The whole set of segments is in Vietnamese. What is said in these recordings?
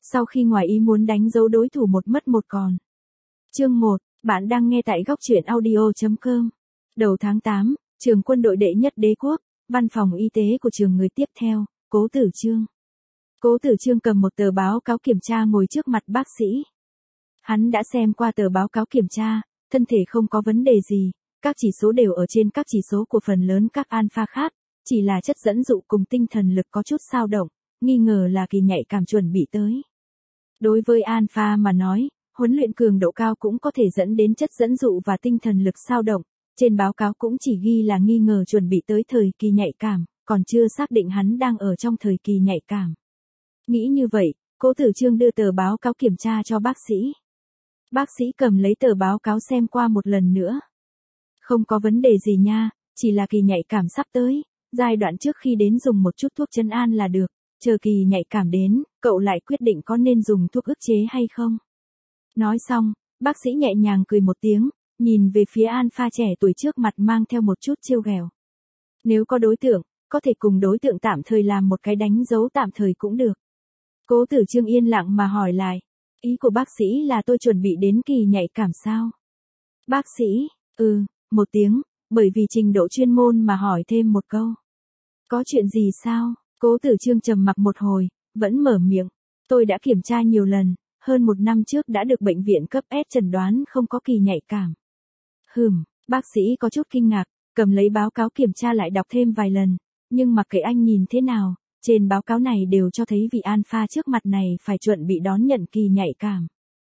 Sau khi ngoài ý muốn đánh dấu đối thủ một mất một còn. Chương 1, bạn đang nghe tại góc truyện audio.com. Đầu tháng 8, trường quân đội đệ nhất đế quốc, văn phòng y tế của trường người tiếp theo, Cố Tử Chương. Cố Tử Chương cầm một tờ báo cáo kiểm tra ngồi trước mặt bác sĩ. Hắn đã xem qua tờ báo cáo kiểm tra, thân thể không có vấn đề gì, các chỉ số đều ở trên các chỉ số của phần lớn các alpha khác, chỉ là chất dẫn dụ cùng tinh thần lực có chút dao động, nghi ngờ là kỳ nhạy cảm chuẩn bị tới. Đối với alpha mà nói, huấn luyện cường độ cao cũng có thể dẫn đến chất dẫn dụ và tinh thần lực dao động, trên báo cáo cũng chỉ ghi là nghi ngờ chuẩn bị tới thời kỳ nhạy cảm, còn chưa xác định hắn đang ở trong thời kỳ nhạy cảm. Nghĩ như vậy, Cố Tử Chương đưa tờ báo cáo kiểm tra cho bác sĩ. Bác sĩ cầm lấy tờ báo cáo xem qua một lần nữa. Không có vấn đề gì nha, chỉ là kỳ nhạy cảm sắp tới, giai đoạn trước khi đến dùng một chút thuốc trấn an là được, chờ kỳ nhạy cảm đến, cậu lại quyết định có nên dùng thuốc ức chế hay không. Nói xong, bác sĩ nhẹ nhàng cười một tiếng, nhìn về phía alpha trẻ tuổi trước mặt mang theo một chút trêu ghẹo. Nếu có đối tượng, có thể cùng đối tượng tạm thời làm một cái đánh dấu tạm thời cũng được. Cố Tử Chương yên lặng mà hỏi lại, ý của bác sĩ là tôi chuẩn bị đến kỳ nhạy cảm sao? Bác sĩ, một tiếng, bởi vì trình độ chuyên môn mà hỏi thêm một câu. Có chuyện gì sao? Cố Tử Chương trầm mặc một hồi, vẫn mở miệng. Tôi đã kiểm tra nhiều lần, hơn một năm trước đã được bệnh viện cấp S chẩn đoán không có kỳ nhạy cảm. Bác sĩ có chút kinh ngạc, cầm lấy báo cáo kiểm tra lại đọc thêm vài lần, nhưng mặc kệ anh nhìn thế nào, trên báo cáo này đều cho thấy vị alpha trước mặt này phải chuẩn bị đón nhận kỳ nhạy cảm.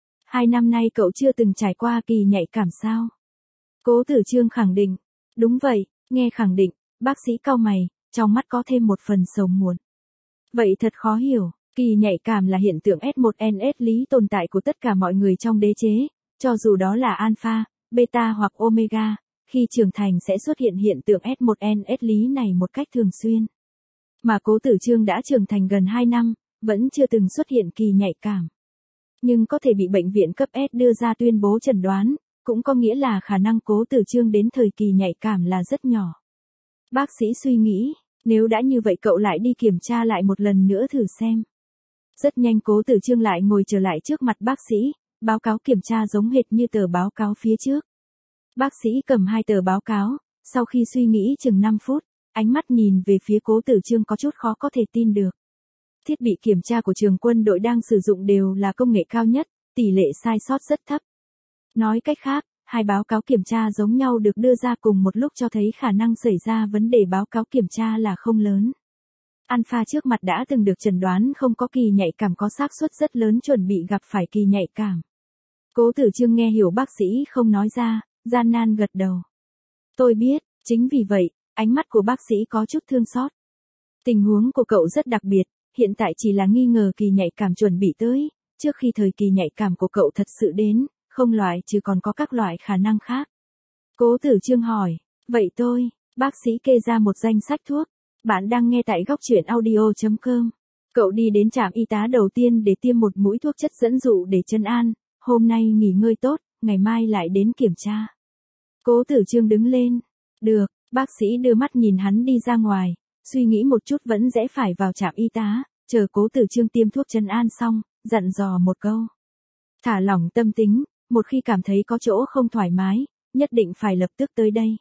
2 năm nay cậu chưa từng trải qua kỳ nhạy cảm sao? Cố Tử Chương khẳng định. Đúng vậy, nghe khẳng định, bác sĩ cau mày, trong mắt có thêm một phần sầu muộn. Vậy thật khó hiểu, kỳ nhạy cảm là hiện tượng S1NS lý tồn tại của tất cả mọi người trong đế chế, cho dù đó là alpha, beta hoặc omega, khi trưởng thành sẽ xuất hiện hiện tượng S1NS lý này một cách thường xuyên. Mà Cố Tử Chương đã trưởng thành gần 2 năm, vẫn chưa từng xuất hiện kỳ nhạy cảm. Nhưng có thể bị bệnh viện cấp S đưa ra tuyên bố chẩn đoán, cũng có nghĩa là khả năng Cố Tử Chương đến thời kỳ nhạy cảm là rất nhỏ. Bác sĩ suy nghĩ, nếu đã như vậy cậu lại đi kiểm tra lại một lần nữa thử xem. Rất nhanh Cố Tử Chương lại ngồi trở lại trước mặt bác sĩ, báo cáo kiểm tra giống hệt như tờ báo cáo phía trước. Bác sĩ cầm 2 tờ báo cáo, sau khi suy nghĩ chừng 5 phút, ánh mắt nhìn về phía Cố Tử Chương có chút khó có thể tin được. Thiết bị kiểm tra của trường quân đội đang sử dụng đều là công nghệ cao nhất, tỷ lệ sai sót rất thấp. Nói cách khác, 2 báo cáo kiểm tra giống nhau được đưa ra cùng một lúc cho thấy khả năng xảy ra vấn đề báo cáo kiểm tra là không lớn. Alpha trước mặt đã từng được chẩn đoán không có kỳ nhạy cảm có xác suất rất lớn chuẩn bị gặp phải kỳ nhạy cảm. Cố Tử Chương nghe hiểu bác sĩ không nói ra, gian nan gật đầu. Tôi biết, chính vì vậy, ánh mắt của bác sĩ có chút thương xót. Tình huống của cậu rất đặc biệt, hiện tại chỉ là nghi ngờ kỳ nhạy cảm chuẩn bị tới, trước khi thời kỳ nhạy cảm của cậu thật sự đến, không loại trừ còn có các loại khả năng khác. Cố Tử Chương hỏi, vậy bác sĩ kê ra một danh sách thuốc. Bạn đang nghe tại góc truyện audio.com. Cậu đi đến trạm y tá đầu tiên để tiêm một mũi thuốc chất dẫn dụ để trấn an, hôm nay nghỉ ngơi tốt, ngày mai lại đến kiểm tra. Cố Tử Chương đứng lên. Được, bác sĩ đưa mắt nhìn hắn đi ra ngoài, suy nghĩ một chút vẫn rẽ phải vào trạm y tá, chờ Cố Tử Chương tiêm thuốc trấn an xong, dặn dò một câu. Thả lỏng tâm tính, một khi cảm thấy có chỗ không thoải mái, nhất định phải lập tức tới đây.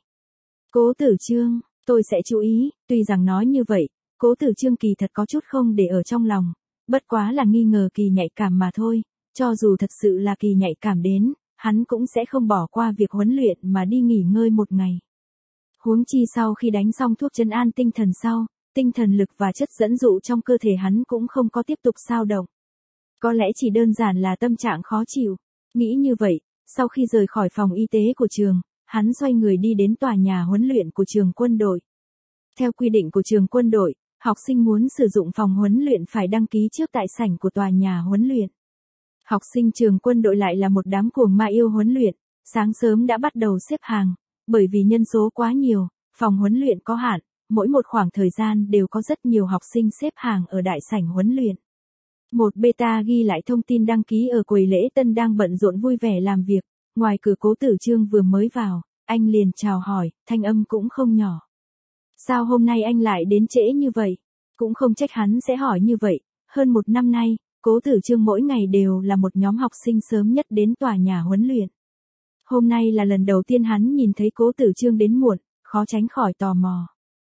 Cố Tử Chương, tôi sẽ chú ý, tuy rằng nói như vậy, Cố Tử Chương kỳ thật có chút không để ở trong lòng, bất quá là nghi ngờ kỳ nhạy cảm mà thôi, cho dù thật sự là kỳ nhạy cảm đến, hắn cũng sẽ không bỏ qua việc huấn luyện mà đi nghỉ ngơi một ngày. Huống chi sau khi đánh xong thuốc trấn an tinh thần sau, tinh thần lực và chất dẫn dụ trong cơ thể hắn cũng không có tiếp tục dao động. Có lẽ chỉ đơn giản là tâm trạng khó chịu. Nghĩ như vậy, sau khi rời khỏi phòng y tế của trường, hắn xoay người đi đến tòa nhà huấn luyện của trường quân đội. Theo quy định của trường quân đội, học sinh muốn sử dụng phòng huấn luyện phải đăng ký trước tại sảnh của tòa nhà huấn luyện. Học sinh trường quân đội lại là một đám cuồng ma yêu huấn luyện, sáng sớm đã bắt đầu xếp hàng, bởi vì nhân số quá nhiều, phòng huấn luyện có hạn, mỗi một khoảng thời gian đều có rất nhiều học sinh xếp hàng ở đại sảnh huấn luyện. Một beta ghi lại thông tin đăng ký ở quầy lễ tân đang bận rộn vui vẻ làm việc, ngoài cửa Cố Tử Chương vừa mới vào, anh liền chào hỏi, thanh âm cũng không nhỏ. Sao hôm nay anh lại đến trễ như vậy? Cũng không trách hắn sẽ hỏi như vậy, hơn 1 năm nay, Cố Tử Chương mỗi ngày đều là một nhóm học sinh sớm nhất đến tòa nhà huấn luyện. Hôm nay là lần đầu tiên hắn nhìn thấy Cố Tử Chương đến muộn, khó tránh khỏi tò mò.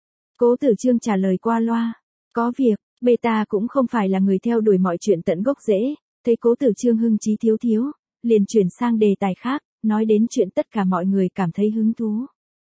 Cố Tử Chương trả lời qua loa, có việc, beta cũng không phải là người theo đuổi mọi chuyện tận gốc rễ, thấy Cố Tử Chương hưng trí thiếu thiếu, liền chuyển sang đề tài khác, nói đến chuyện tất cả mọi người cảm thấy hứng thú.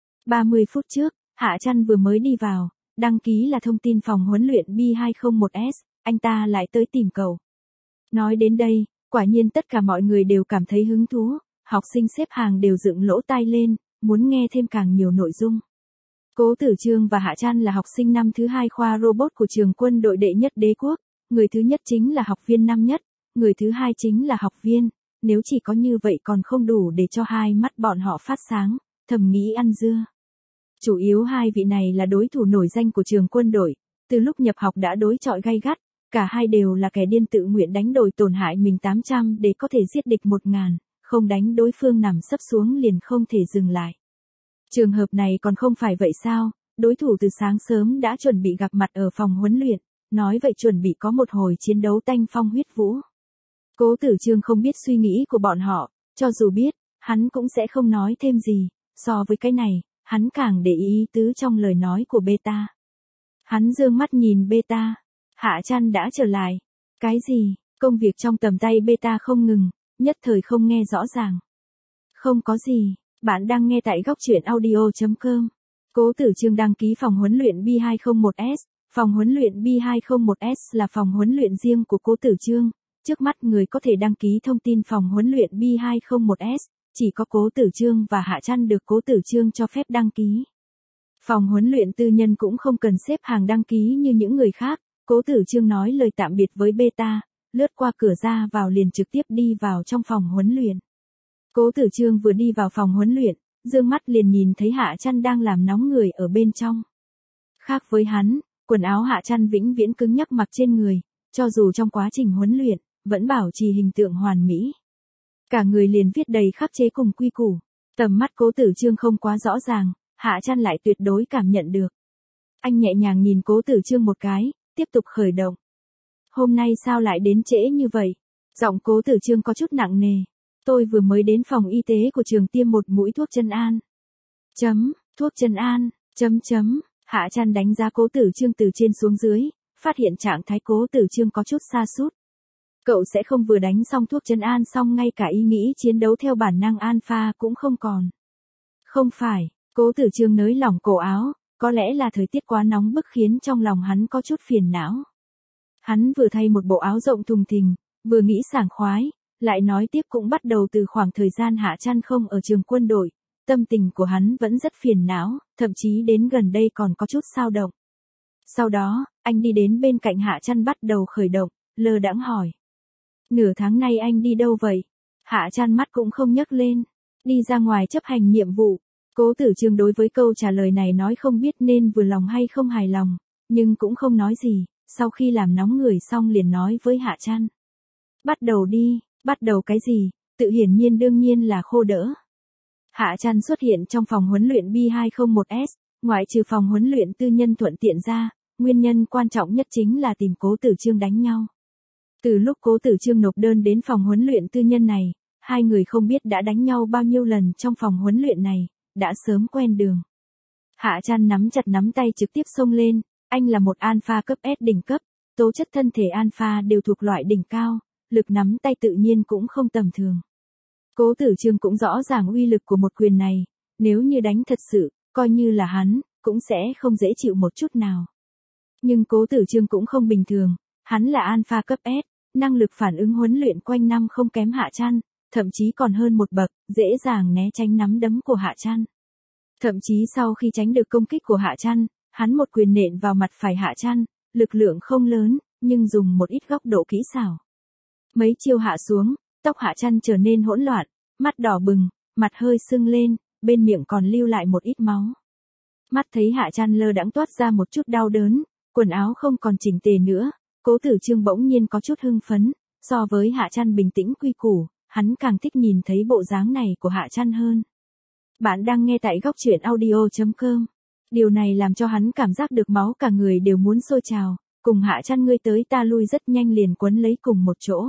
30 phút trước, Hạ Trăn vừa mới đi vào, đăng ký là thông tin phòng huấn luyện B201S, anh ta lại tới tìm cậu. Nói đến đây, quả nhiên tất cả mọi người đều cảm thấy hứng thú, học sinh xếp hàng đều dựng lỗ tai lên, muốn nghe thêm càng nhiều nội dung. Cố Tử Chương và Hạ Trăn là học sinh năm thứ 2 khoa robot của trường quân đội đệ nhất đế quốc, người thứ nhất chính là học viên năm nhất, người thứ hai chính là học viên, nếu chỉ có như vậy còn không đủ để cho hai mắt bọn họ phát sáng, thầm nghĩ ăn dưa. Chủ yếu hai vị này là đối thủ nổi danh của trường quân đội, từ lúc nhập học đã đối chọi gay gắt, cả hai đều là kẻ điên tự nguyện đánh đổi tổn hại mình 800 để có thể giết địch 1000, không đánh đối phương nằm sấp xuống liền không thể dừng lại. Trường hợp này còn không phải vậy sao, đối thủ từ sáng sớm đã chuẩn bị gặp mặt ở phòng huấn luyện, nói vậy chuẩn bị có một hồi chiến đấu tanh phong huyết vũ. Cố Tử Chương không biết suy nghĩ của bọn họ, cho dù biết, hắn cũng sẽ không nói thêm gì, so với cái này, hắn càng để ý tứ trong lời nói của beta. Hắn dương mắt nhìn beta, Hạ Trăn đã trở lại. Cái gì, công việc trong tầm tay beta không ngừng, nhất thời không nghe rõ ràng. Không có gì, bạn đang nghe tại góc truyện audio.com. Cố Tử Chương đăng ký phòng huấn luyện B201S. Phòng huấn luyện B201S là phòng huấn luyện riêng của Cố Tử Chương. Trước mắt người có thể đăng ký thông tin phòng huấn luyện B201S, chỉ có Cố Tử Chương và Hạ Trăn được Cố Tử Chương cho phép đăng ký. Phòng huấn luyện tư nhân cũng không cần xếp hàng đăng ký như những người khác, Cố Tử Chương nói lời tạm biệt với beta, lướt qua cửa ra vào liền trực tiếp đi vào trong phòng huấn luyện. Cố Tử Chương vừa đi vào phòng huấn luyện, dương mắt liền nhìn thấy Hạ Trăn đang làm nóng người ở bên trong. Khác với hắn, quần áo Hạ Trăn vĩnh viễn cứng nhắc mặc trên người, cho dù trong quá trình huấn luyện, vẫn bảo trì hình tượng hoàn mỹ. Cả người liền viết đầy khắc chế cùng quy củ. Tầm mắt Cố Tử Chương không quá rõ ràng, Hạ Trăn lại tuyệt đối cảm nhận được. Anh nhẹ nhàng nhìn Cố Tử Chương một cái, tiếp tục khởi động. Hôm nay sao lại đến trễ như vậy? Giọng Cố Tử Chương có chút nặng nề. Tôi vừa mới đến phòng y tế của trường tiêm một mũi thuốc chân an. Thuốc chân an, Hạ Trăn đánh giá Cố Tử Chương từ trên xuống dưới, phát hiện trạng thái Cố Tử Chương có chút sa sút. Cậu sẽ không vừa đánh xong thuốc chân an xong ngay cả ý nghĩ chiến đấu theo bản năng alpha cũng không còn. Không phải, Cố Tử Chương nới lỏng cổ áo, có lẽ là thời tiết quá nóng bức khiến trong lòng hắn có chút phiền não. Hắn vừa thay một bộ áo rộng thùng thình, vừa nghĩ sảng khoái, lại nói tiếp cũng bắt đầu từ khoảng thời gian Hạ Trăn không ở trường quân đội, tâm tình của hắn vẫn rất phiền não, thậm chí đến gần đây còn có chút xao động. Sau đó, anh đi đến bên cạnh Hạ Trăn bắt đầu khởi động, lơ đãng hỏi. Nửa tháng nay anh đi đâu vậy? Hạ Trăn mắt cũng không nhấc lên, đi ra ngoài chấp hành nhiệm vụ. Cố Tử Chương đối với câu trả lời này nói không biết nên vừa lòng hay không hài lòng, nhưng cũng không nói gì, sau khi làm nóng người xong liền nói với Hạ Trăn. Bắt đầu đi, bắt đầu cái gì, tự hiển nhiên đương nhiên là khô đỡ. Hạ Trăn xuất hiện trong phòng huấn luyện B201S, ngoại trừ phòng huấn luyện tư nhân thuận tiện ra, nguyên nhân quan trọng nhất chính là tìm Cố Tử Chương đánh nhau. Từ lúc Cố Tử Chương nộp đơn đến phòng huấn luyện tư nhân này, hai người không biết đã đánh nhau bao nhiêu lần trong phòng huấn luyện này, đã sớm quen đường. Hạ Trăn nắm chặt nắm tay trực tiếp xông lên, anh là một alpha cấp S đỉnh cấp, tố chất thân thể alpha đều thuộc loại đỉnh cao, lực nắm tay tự nhiên cũng không tầm thường. Cố Tử Chương cũng rõ ràng uy lực của một quyền này, nếu như đánh thật sự, coi như là hắn, cũng sẽ không dễ chịu một chút nào. Nhưng Cố Tử Chương cũng không bình thường, hắn là alpha cấp S, năng lực phản ứng huấn luyện quanh năm không kém Hạ Trăn, thậm chí còn hơn một bậc, dễ dàng né tránh nắm đấm của Hạ Trăn. Thậm chí sau khi tránh được công kích của Hạ Trăn, hắn một quyền nện vào mặt phải Hạ Trăn, lực lượng không lớn, nhưng dùng một ít góc độ kỹ xảo. Mấy chiêu hạ xuống, tóc Hạ Trăn trở nên hỗn loạn, mắt đỏ bừng, mặt hơi sưng lên, bên miệng còn lưu lại một ít máu. Mắt thấy Hạ Trăn lơ đãng toát ra một chút đau đớn, quần áo không còn chỉnh tề nữa, Cố Tử Chương bỗng nhiên có chút hưng phấn, so với Hạ Trăn bình tĩnh quy củ, hắn càng thích nhìn thấy bộ dáng này của Hạ Trăn hơn. Bạn đang nghe tại góc truyện audio.com. Điều này làm cho hắn cảm giác được máu cả người đều muốn sôi trào, cùng Hạ Trăn ngươi tới ta lui rất nhanh liền quấn lấy cùng một chỗ.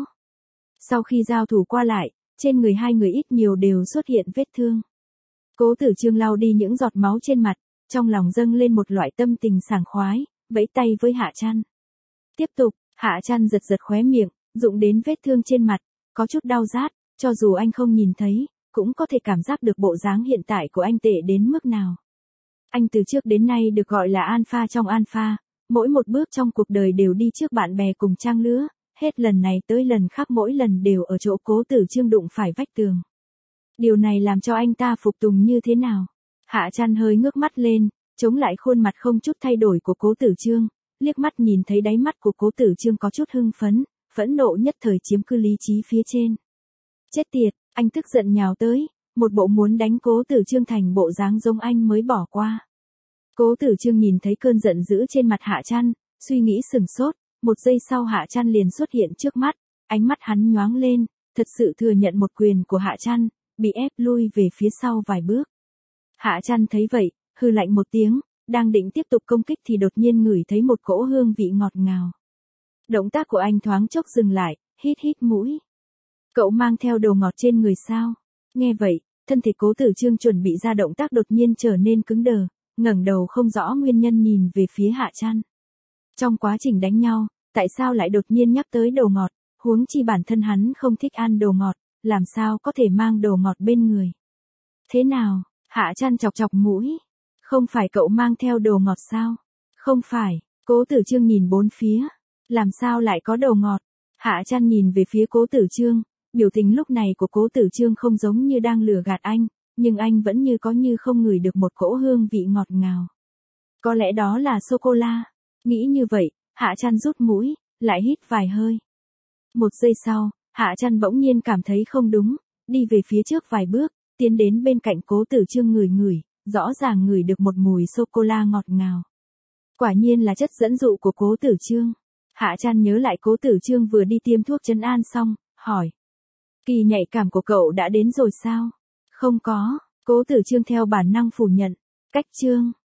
Sau khi giao thủ qua lại, trên người hai người ít nhiều đều xuất hiện vết thương. Cố Tử Trương lau đi những giọt máu trên mặt, trong lòng dâng lên một loại tâm tình sảng khoái, vẫy tay với Hạ Trăn. Tiếp tục, Hạ Trăn giật giật khóe miệng, dụng đến vết thương trên mặt, có chút đau rát, cho dù anh không nhìn thấy, cũng có thể cảm giác được bộ dáng hiện tại của anh tệ đến mức nào. Anh từ trước đến nay được gọi là alpha trong alpha, mỗi một bước trong cuộc đời đều đi trước bạn bè cùng trang lứa, hết lần này tới lần khác mỗi lần đều ở chỗ Cố Tử Trương đụng phải vách tường. Điều này làm cho anh ta phục tùng như thế nào? Hạ Trăn hơi ngước mắt lên, chống lại khuôn mặt không chút thay đổi của Cố Tử Trương, liếc mắt nhìn thấy đáy mắt của Cố Tử Trương có chút hưng phấn, phẫn nộ nhất thời chiếm cứ lý trí phía trên. Chết tiệt, anh tức giận nhào tới, một bộ muốn đánh Cố Tử Trương thành bộ dáng giống anh mới bỏ qua. Cố Tử Trương nhìn thấy cơn giận dữ trên mặt Hạ Trăn, suy nghĩ sừng sốt, một giây sau Hạ Trăn liền xuất hiện trước mắt, ánh mắt hắn nhoáng lên, thật sự thừa nhận một quyền của Hạ Trăn, bị ép lui về phía sau vài bước. Hạ Trăn thấy vậy, hừ lạnh một tiếng, đang định tiếp tục công kích thì đột nhiên ngửi thấy một cỗ hương vị ngọt ngào. Động tác của anh thoáng chốc dừng lại, hít hít mũi. Cậu mang theo đồ ngọt trên người sao? Nghe vậy, thân thể Cố Tử Trương chuẩn bị ra động tác đột nhiên trở nên cứng đờ, ngẩng đầu không rõ nguyên nhân nhìn về phía Hạ Trăn. Trong quá trình đánh nhau, tại sao lại đột nhiên nhắc tới đồ ngọt, huống chi bản thân hắn không thích ăn đồ ngọt, làm sao có thể mang đồ ngọt bên người. Thế nào? Hạ Trăn chọc chọc mũi. Không phải cậu mang theo đồ ngọt sao? Không phải, Cố Tử Trương nhìn bốn phía. Làm sao lại có đồ ngọt? Hạ Trăn nhìn về phía Cố Tử Trương, biểu tình lúc này của Cố Tử Trương không giống như đang lừa gạt anh, nhưng anh vẫn như có như không ngửi được một cỗ hương vị ngọt ngào. Có lẽ đó là sô-cô-la. Nghĩ như vậy, Hạ Trăn rút mũi, lại hít vài hơi. Một giây sau, Hạ Trăn bỗng nhiên cảm thấy không đúng, đi về phía trước vài bước, tiến đến bên cạnh Cố Tử Trương ngửi, rõ ràng ngửi được một mùi sô-cô-la ngọt ngào. Quả nhiên là chất dẫn dụ của Cố Tử Trương. Hạ Trăn nhớ lại Cố Tử Trương vừa đi tiêm thuốc trấn an xong, hỏi. Kỳ nhạy cảm của cậu đã đến rồi sao? Không có, Cố Tử Trương theo bản năng phủ nhận. Cách Trương,